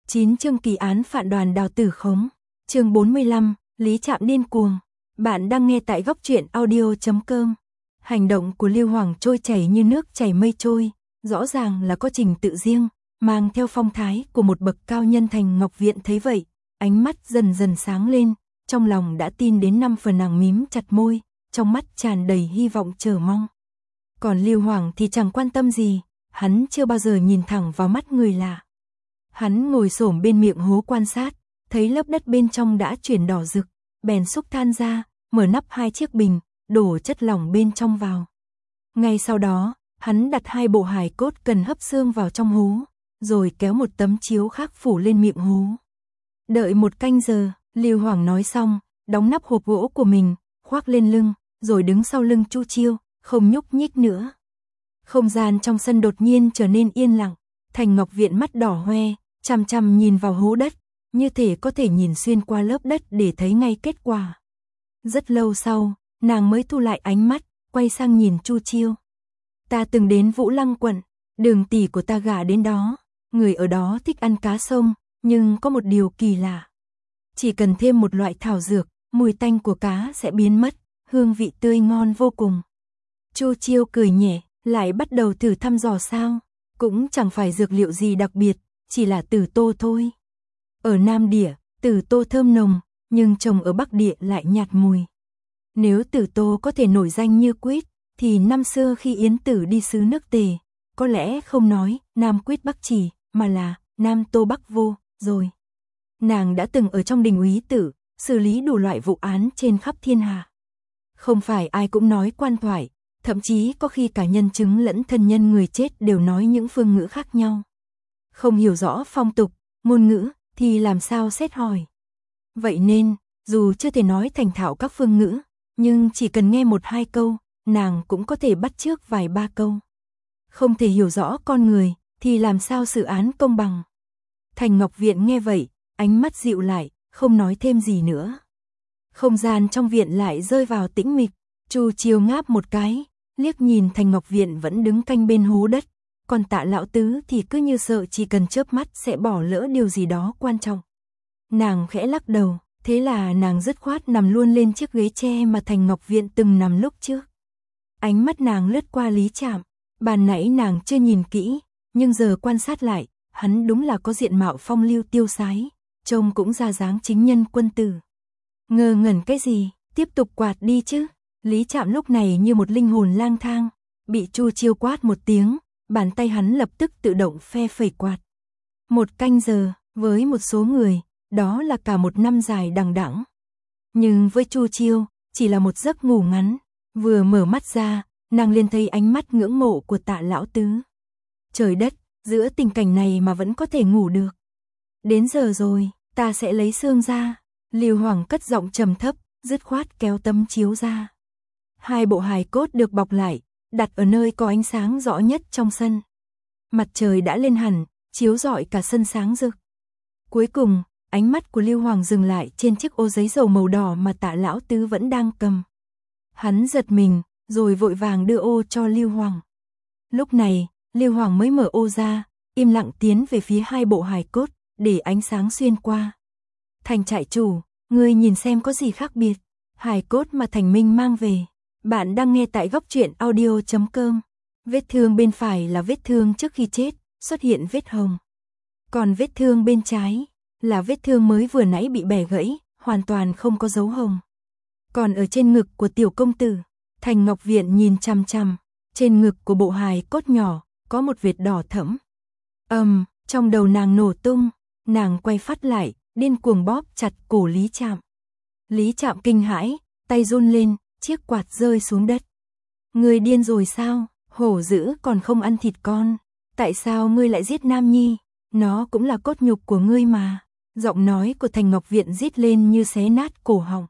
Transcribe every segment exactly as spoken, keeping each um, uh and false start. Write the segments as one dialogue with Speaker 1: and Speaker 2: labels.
Speaker 1: chín chương kỳ án phản đoàn Đào Tử Khống. Chương bốn mươi lăm, Lý Trạm điên cuồng. Bạn đang nghe tại góc truyện audio chấm com. Hành động của Lưu Hoàng trôi chảy như nước chảy mây trôi, rõ ràng là có trình tự riêng, mang theo phong thái của một bậc cao nhân. Thành Ngọc Viện thấy vậy, ánh mắt dần dần sáng lên, trong lòng đã tin đến năm phần. Nàng mím chặt môi, trong mắt tràn đầy hy vọng chờ mong. Còn Lưu Hoàng thì chẳng quan tâm gì, hắn chưa bao giờ nhìn thẳng vào mắt người lạ. Hắn ngồi xổm bên miệng hố quan sát, thấy lớp đất bên trong đã chuyển đỏ rực, bèn xúc than ra, mở nắp hai chiếc bình, đổ chất lỏng bên trong vào. Ngay sau đó, hắn đặt hai bộ hài cốt cần hấp xương vào trong hố, rồi kéo một tấm chiếu khác phủ lên miệng hố. Đợi một canh giờ, Lưu Hoàng nói xong, đóng nắp hộp gỗ của mình, khoác lên lưng, rồi đứng sau lưng Chu Chiêu, không nhúc nhích nữa. Không gian trong sân đột nhiên trở nên yên lặng. Thành Ngọc Viện mắt đỏ hoe, chằm chằm nhìn vào hố đất, như thể có thể nhìn xuyên qua lớp đất để thấy ngay kết quả. Rất lâu sau, nàng mới thu lại ánh mắt, quay sang nhìn Chu Chiêu. Ta từng đến Vũ Lăng quận, đường tỷ của ta gả đến đó, người ở đó thích ăn cá sông, nhưng có một điều kỳ lạ. Chỉ cần thêm một loại thảo dược, mùi tanh của cá sẽ biến mất, hương vị tươi ngon vô cùng. Chu Chiêu cười nhẹ, lại bắt đầu thử thăm dò sao, cũng chẳng phải dược liệu gì đặc biệt, chỉ là tử tô thôi. Ở Nam Địa, tử tô thơm nồng, nhưng trồng ở Bắc Địa lại nhạt mùi. Nếu tử tô có thể nổi danh như quýt, thì năm xưa khi Yến Tử đi xứ nước Tề, có lẽ không nói Nam quýt Bắc chỉ, mà là Nam tô Bắc vô, rồi. Nàng đã từng ở trong đình úy tử, xử lý đủ loại vụ án trên khắp thiên hạ. Không phải ai cũng nói quan thoại, thậm chí có khi cả nhân chứng lẫn thân nhân người chết đều nói những phương ngữ khác nhau. Không hiểu rõ phong tục, ngôn ngữ, thì làm sao xét hỏi. Vậy nên, dù chưa thể nói thành thạo các phương ngữ, nhưng chỉ cần nghe một hai câu, nàng cũng có thể bắt chước vài ba câu. Không thể hiểu rõ con người, thì làm sao xử án công bằng. Thành Ngọc Viện nghe vậy, ánh mắt dịu lại, không nói thêm gì nữa. Không gian trong viện lại rơi vào tĩnh mịch. Chu Chiêu ngáp một cái, liếc nhìn Thành Ngọc Viện vẫn đứng canh bên hố đất, còn Tạ lão tứ thì cứ như sợ chỉ cần chớp mắt sẽ bỏ lỡ điều gì đó quan trọng. Nàng khẽ lắc đầu, thế là nàng dứt khoát nằm luôn lên chiếc ghế tre mà Thành Ngọc Viện từng nằm lúc trước. Ánh mắt nàng lướt qua Lý Trạm, ban nãy nàng chưa nhìn kỹ, nhưng giờ quan sát lại, hắn đúng là có diện mạo phong lưu tiêu sái, trông cũng ra dáng chính nhân quân tử. Ngơ ngẩn cái gì, tiếp tục quạt đi chứ. Lý Trạm lúc này như một linh hồn lang thang, bị Chu Chiêu quát một tiếng, bàn tay hắn lập tức tự động phe phẩy quạt. Một canh giờ, với một số người, đó là cả một năm dài đằng đẵng. Nhưng với Chu Chiêu, chỉ là một giấc ngủ ngắn, vừa mở mắt ra, nàng liền thấy ánh mắt ngưỡng mộ của Tạ lão tứ. Trời đất, giữa tình cảnh này mà vẫn có thể ngủ được. Đến giờ rồi, ta sẽ lấy xương ra. Lưu Hoàng cất giọng trầm thấp, dứt khoát kéo tấm chiếu ra. Hai bộ hài cốt được bọc lại, đặt ở nơi có ánh sáng rõ nhất trong sân. Mặt trời đã lên hẳn, chiếu rọi cả sân sáng rực. Cuối cùng, ánh mắt của Lưu Hoàng dừng lại trên chiếc ô giấy dầu màu đỏ mà Tạ lão tứ vẫn đang cầm. Hắn giật mình, rồi vội vàng đưa ô cho Lưu Hoàng. Lúc này, Lưu Hoàng mới mở ô ra, im lặng tiến về phía hai bộ hài cốt, để ánh sáng xuyên qua. Thành trại chủ, ngươi nhìn xem có gì khác biệt. Hài cốt mà Thành Minh mang về. Bạn đang nghe tại góc truyện audio chấm com. Vết thương bên phải là vết thương trước khi chết, xuất hiện vết hồng. Còn vết thương bên trái là vết thương mới vừa nãy bị bẻ gãy, hoàn toàn không có dấu hồng. Còn ở trên ngực của tiểu công tử, Thành Ngọc Viện nhìn chằm chằm, trên ngực của bộ hài cốt nhỏ có một vệt đỏ thẫm. Ầm, um, trong đầu nàng nổ tung, nàng quay phát lại, điên cuồng bóp chặt cổ Lý Trạm. Lý Trạm kinh hãi, tay run lên, chiếc quạt rơi xuống đất. Ngươi điên rồi sao? Hổ dữ còn không ăn thịt con, tại sao ngươi lại giết Nam Nhi? Nó cũng là cốt nhục của ngươi mà. Giọng nói của Thành Ngọc Viện rít lên như xé nát cổ họng.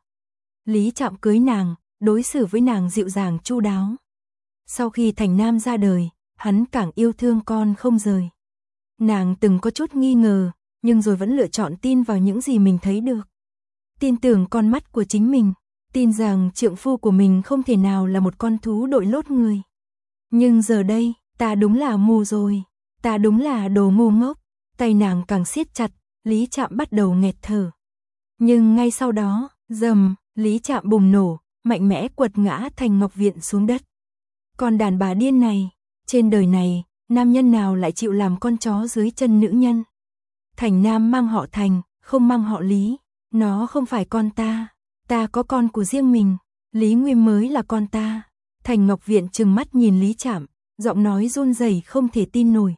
Speaker 1: Lý Trạm cưới nàng, đối xử với nàng dịu dàng chu đáo. Sau khi Thành Nam ra đời, hắn càng yêu thương con không rời. Nàng từng có chút nghi ngờ, nhưng rồi vẫn lựa chọn tin vào những gì mình thấy được. Tin tưởng con mắt của chính mình, tin rằng trượng phu của mình không thể nào là một con thú đội lốt người. Nhưng giờ đây, ta đúng là mù rồi, ta đúng là đồ ngu ngốc. Tay nàng càng siết chặt, Lý Trạm bắt đầu nghẹt thở. Nhưng ngay sau đó, rầm, Lý Trạm bùng nổ, mạnh mẽ quật ngã Thành Ngọc Viện xuống đất. Con đàn bà điên này, trên đời này, nam nhân nào lại chịu làm con chó dưới chân nữ nhân? Thành Nam mang họ Thành, không mang họ Lý. Nó không phải con ta, ta có con của riêng mình. Lý Nguyên mới là con ta. Thành Ngọc Viện trừng mắt nhìn Lý Trạm, giọng nói run rẩy không thể tin nổi.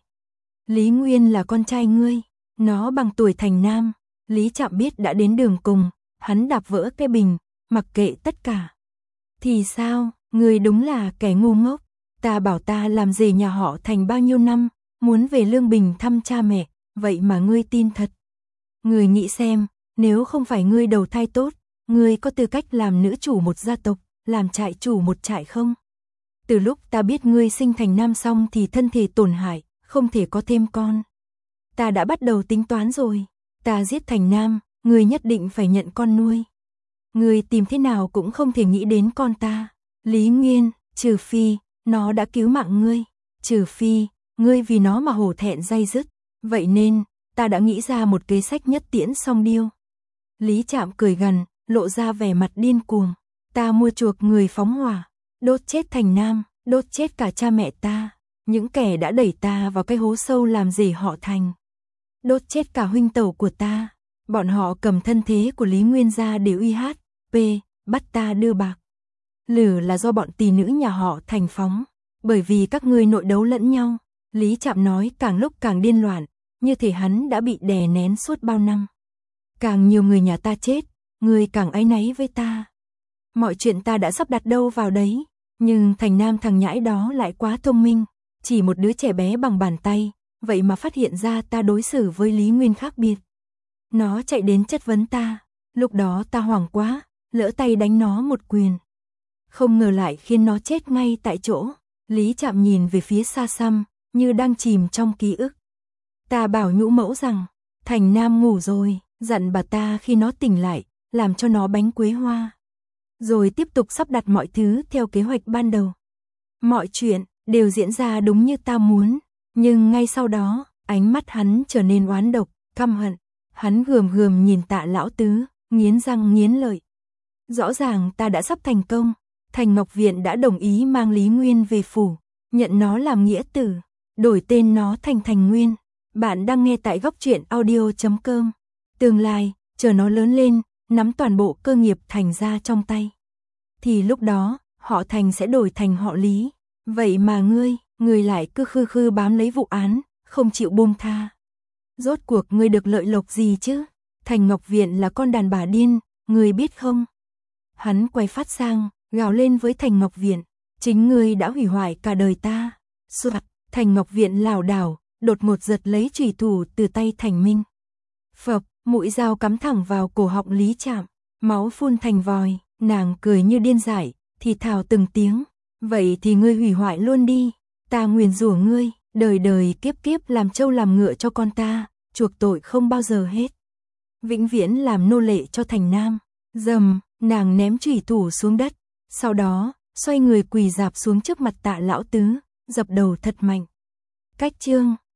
Speaker 1: Lý Nguyên là con trai ngươi, nó bằng tuổi Thành Nam. Lý Trạm biết đã đến đường cùng, hắn đạp vỡ cái bình, mặc kệ tất cả. Thì sao, ngươi đúng là kẻ ngu ngốc. Ta bảo ta làm rể nhà họ Thành bao nhiêu năm, muốn về Lương Bình thăm cha mẹ, vậy mà ngươi tin thật. Ngươi nghĩ xem, nếu không phải ngươi đầu thai tốt, ngươi có tư cách làm nữ chủ một gia tộc, làm trại chủ một trại không? Từ lúc ta biết ngươi sinh Thành Nam xong thì thân thể tổn hại, không thể có thêm con. Ta đã bắt đầu tính toán rồi, ta giết Thành Nam, ngươi nhất định phải nhận con nuôi. Ngươi tìm thế nào cũng không thể nghĩ đến con ta. Lý Nguyên, trừ phi, nó đã cứu mạng ngươi, trừ phi, ngươi vì nó mà hổ thẹn day dứt. Vậy nên, ta đã nghĩ ra một kế sách nhất tiễn song điêu. Lý Trạm cười gằn, lộ ra vẻ mặt điên cuồng. Ta mua chuộc người phóng hỏa, đốt chết Thành Nam, đốt chết cả cha mẹ ta, những kẻ đã đẩy ta vào cái hố sâu làm rể họ Thành. Đốt chết cả huynh tẩu của ta, bọn họ cầm thân thế của Lý Nguyên ra để uy hát, p, bắt ta đưa bạc. Lửa là do bọn tỳ nữ nhà họ Thành phóng, bởi vì các ngươi nội đấu lẫn nhau. Lý Trạm nói càng lúc càng điên loạn, như thể hắn đã bị đè nén suốt bao năm. Càng nhiều người nhà ta chết, ngươi càng áy náy với ta. Mọi chuyện ta đã sắp đặt đâu vào đấy, nhưng Thành Nam thằng nhãi đó lại quá thông minh, chỉ một đứa trẻ bé bằng bàn tay, vậy mà phát hiện ra ta đối xử với Lý Nguyên khác biệt. Nó chạy đến chất vấn ta, lúc đó ta hoảng quá, lỡ tay đánh nó một quyền. Không ngờ lại khiến nó chết ngay tại chỗ. Lý Trạm nhìn về phía xa xăm, như đang chìm trong ký ức. Ta bảo nhũ mẫu rằng, Thành Nam ngủ rồi, dặn bà ta khi nó tỉnh lại, làm cho nó bánh quế hoa. Rồi tiếp tục sắp đặt mọi thứ theo kế hoạch ban đầu. Mọi chuyện đều diễn ra đúng như ta muốn, nhưng ngay sau đó, ánh mắt hắn trở nên oán độc, căm hận. Hắn gườm gườm nhìn Tạ lão tứ, nghiến răng nghiến lợi. Rõ ràng ta đã sắp thành công, Thành Ngọc Viện đã đồng ý mang Lý Nguyên về phủ, nhận nó làm nghĩa tử, đổi tên nó thành Thành Nguyên. Bạn đang nghe tại góc truyện audio chấm com. Tương lai, chờ nó lớn lên, nắm toàn bộ cơ nghiệp Thành ra trong tay. Thì lúc đó, họ Thành sẽ đổi thành họ Lý. Vậy mà ngươi, ngươi lại cứ khư khư bám lấy vụ án, không chịu buông tha. Rốt cuộc ngươi được lợi lộc gì chứ? Thành Ngọc Viện là con đàn bà điên, ngươi biết không? Hắn quay phát sang, gào lên với Thành Ngọc Viện. Chính ngươi đã hủy hoại cả đời ta. Soạt, Thành Ngọc Viện lảo đảo, đột ngột giật lấy chùy thủ từ tay Thành Minh. Phập, mũi dao cắm thẳng vào cổ họng Lý Trạm, máu phun thành vòi, nàng cười như điên dại, thì thào từng tiếng. Vậy thì ngươi hủy hoại luôn đi, ta nguyền rủa ngươi, đời đời kiếp kiếp làm trâu làm ngựa cho con ta, chuộc tội không bao giờ hết. Vĩnh viễn làm nô lệ cho Thành Nam. Dầm, nàng ném chùy thủ xuống đất, sau đó, xoay người quỳ rạp xuống trước mặt Tạ lão tứ, dập đầu thật mạnh. Cách chương